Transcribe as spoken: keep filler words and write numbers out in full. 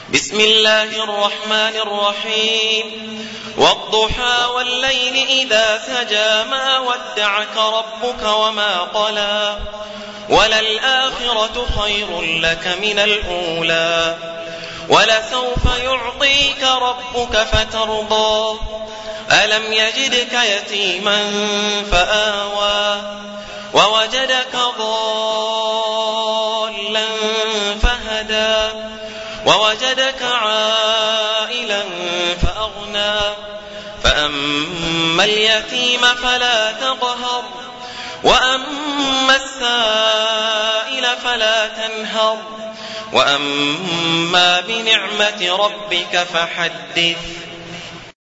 بسم الله الرحمن الرحيم والضحى والليل إذا سجى ما ودعك ربك وما قلى وللآخرة خير لك من الأولى ولسوف يعطيك ربك فترضى ألم يجدك يتيما فآوى ووجدك ضالا فهدى ووجدك عائلا فأغنى فأما اليتيم فلا تقهر وأما السائل فلا تنهر وأما بنعمة ربك فحدث